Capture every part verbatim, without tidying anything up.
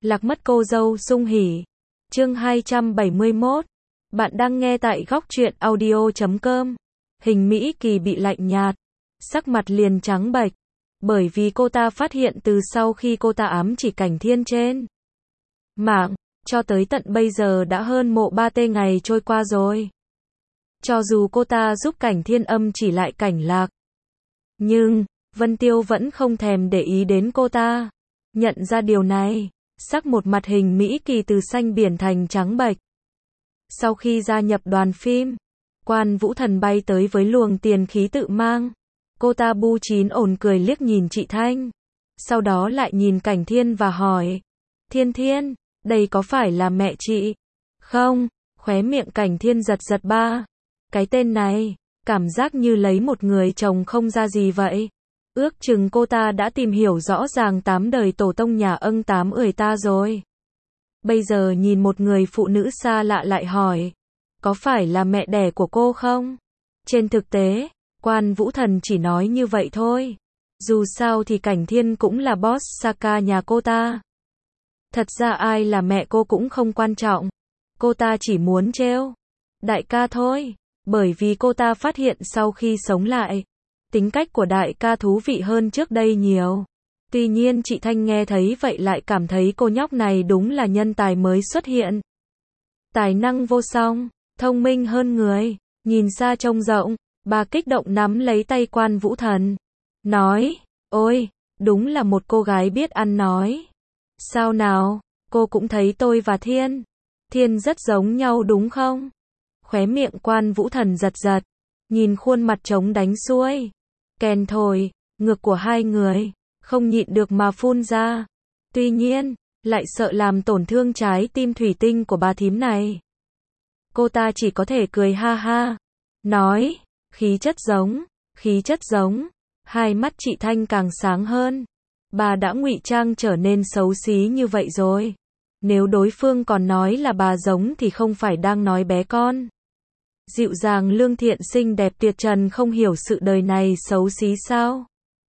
Lạc mất cô dâu sung hỉ. Chương hai trăm bảy mươi mốt. Bạn đang nghe tại góc truyện audio chấm com. Hình Mỹ Kỳ bị lạnh nhạt, sắc mặt liền trắng bệch, bởi vì cô ta phát hiện từ sau khi cô ta ám chỉ Cảnh Thiên trên mạng, cho tới tận bây giờ đã hơn mộ ba tê ngày trôi qua rồi. Cho dù cô ta giúp Cảnh Thiên âm chỉ lại Cảnh Lạc, nhưng Vân Tiêu vẫn không thèm để ý đến cô ta. Nhận ra điều này, sắc một mặt Hình Mỹ Kỳ từ xanh biển thành trắng bệch. Sau khi gia nhập đoàn phim, Quan Vũ Thần bay tới với luồng tiền khí tự mang. Cô ta bu chín ổn cười liếc nhìn chị Thanh, sau đó lại nhìn Cảnh Thiên và hỏi: Thiên Thiên, đây có phải là mẹ chị không? Khóe miệng Cảnh Thiên giật giật ba. Cái tên này, cảm giác như lấy một người chồng không ra gì vậy. Ước chừng cô ta đã tìm hiểu rõ ràng tám đời tổ tông nhà ân tám ười ta rồi. Bây giờ nhìn một người phụ nữ xa lạ lại hỏi: có phải là mẹ đẻ của cô không? Trên thực tế, Quan Vũ Thần chỉ nói như vậy thôi. Dù sao thì Cảnh Thiên cũng là boss Saka nhà cô ta. Thật ra ai là mẹ cô cũng không quan trọng. Cô ta chỉ muốn trêu đại ca thôi. Bởi vì cô ta phát hiện sau khi sống lại, tính cách của đại ca thú vị hơn trước đây nhiều. Tuy nhiên chị Thanh nghe thấy vậy lại cảm thấy cô nhóc này đúng là nhân tài mới xuất hiện. Tài năng vô song, thông minh hơn người, nhìn xa trông rộng. Bà kích động nắm lấy tay Quan Vũ Thần, nói: ôi, đúng là một cô gái biết ăn nói. Sao nào, cô cũng thấy tôi và Thiên Thiên rất giống nhau đúng không? Khóe miệng Quan Vũ Thần giật giật, nhìn khuôn mặt trống đánh xuôi, kèn thổi, ngực của hai người, không nhịn được mà phun ra. Tuy nhiên, lại sợ làm tổn thương trái tim thủy tinh của bà thím này. Cô ta chỉ có thể cười ha ha, nói: khí chất giống, khí chất giống. Hai mắt chị Thanh càng sáng hơn. Bà đã ngụy trang trở nên xấu xí như vậy rồi. Nếu đối phương còn nói là bà giống thì không phải đang nói bé con. Dịu dàng lương thiện xinh đẹp tuyệt trần không hiểu sự đời này xấu xí sao?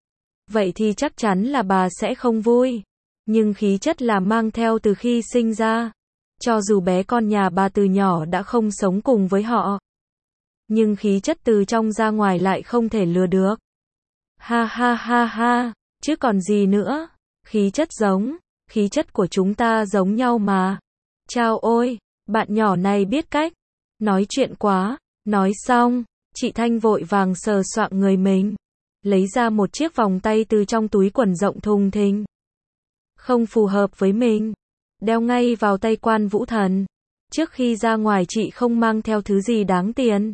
Vậy thì chắc chắn là bà sẽ không vui. Nhưng khí chất là mang theo từ khi sinh ra. Cho dù bé con nhà bà từ nhỏ đã không sống cùng với họ, nhưng khí chất từ trong ra ngoài lại không thể lừa được. Ha ha ha ha, chứ còn gì nữa. Khí chất giống, khí chất của chúng ta giống nhau mà. Chao ôi, bạn nhỏ này biết cách nói chuyện quá. Nói xong, chị Thanh vội vàng sờ soạng người mình, lấy ra một chiếc vòng tay từ trong túi quần rộng thùng thình, không phù hợp với mình, đeo ngay vào tay Quan Vũ Thần. Trước khi ra ngoài chị không mang theo thứ gì đáng tiền.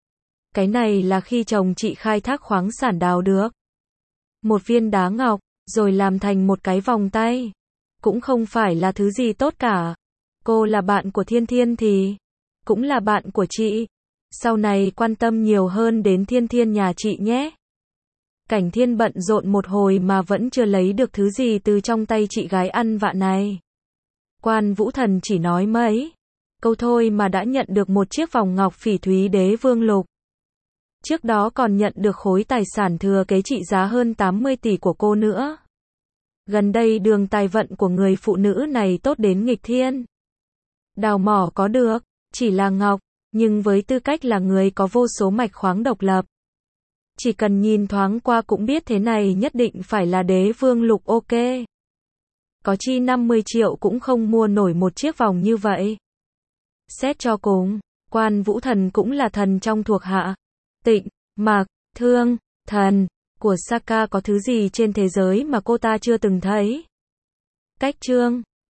Cái này là khi chồng chị khai thác khoáng sản đào được một viên đá ngọc, rồi làm thành một cái vòng tay. Cũng không phải là thứ gì tốt cả. Cô là bạn của Thiên Thiên thì cũng là bạn của chị. Sau này quan tâm nhiều hơn đến Thiên Thiên nhà chị nhé. Cảnh Thiên bận rộn một hồi mà vẫn chưa lấy được thứ gì từ trong tay chị gái ăn vạ này. Quan Vũ Thần chỉ nói mấy câu thôi mà đã nhận được một chiếc vòng ngọc phỉ thúy đế vương lục. Trước đó còn nhận được khối tài sản thừa kế trị giá hơn tám mươi tỷ của cô nữa. Gần đây đường tài vận của người phụ nữ này tốt đến nghịch thiên. Đào mỏ có được, chỉ là ngọc, nhưng với tư cách là người có vô số mạch khoáng độc lập, chỉ cần nhìn thoáng qua cũng biết thế này nhất định phải là đế vương lục ok. Có chi năm mươi triệu cũng không mua nổi một chiếc vòng như vậy. Xét cho cùng, Quan Vũ Thần cũng là thần trong thuộc hạ Tịnh, Mạc, Thương, thần của Saka, có thứ gì trên thế giới mà cô ta chưa từng thấy. Cách chương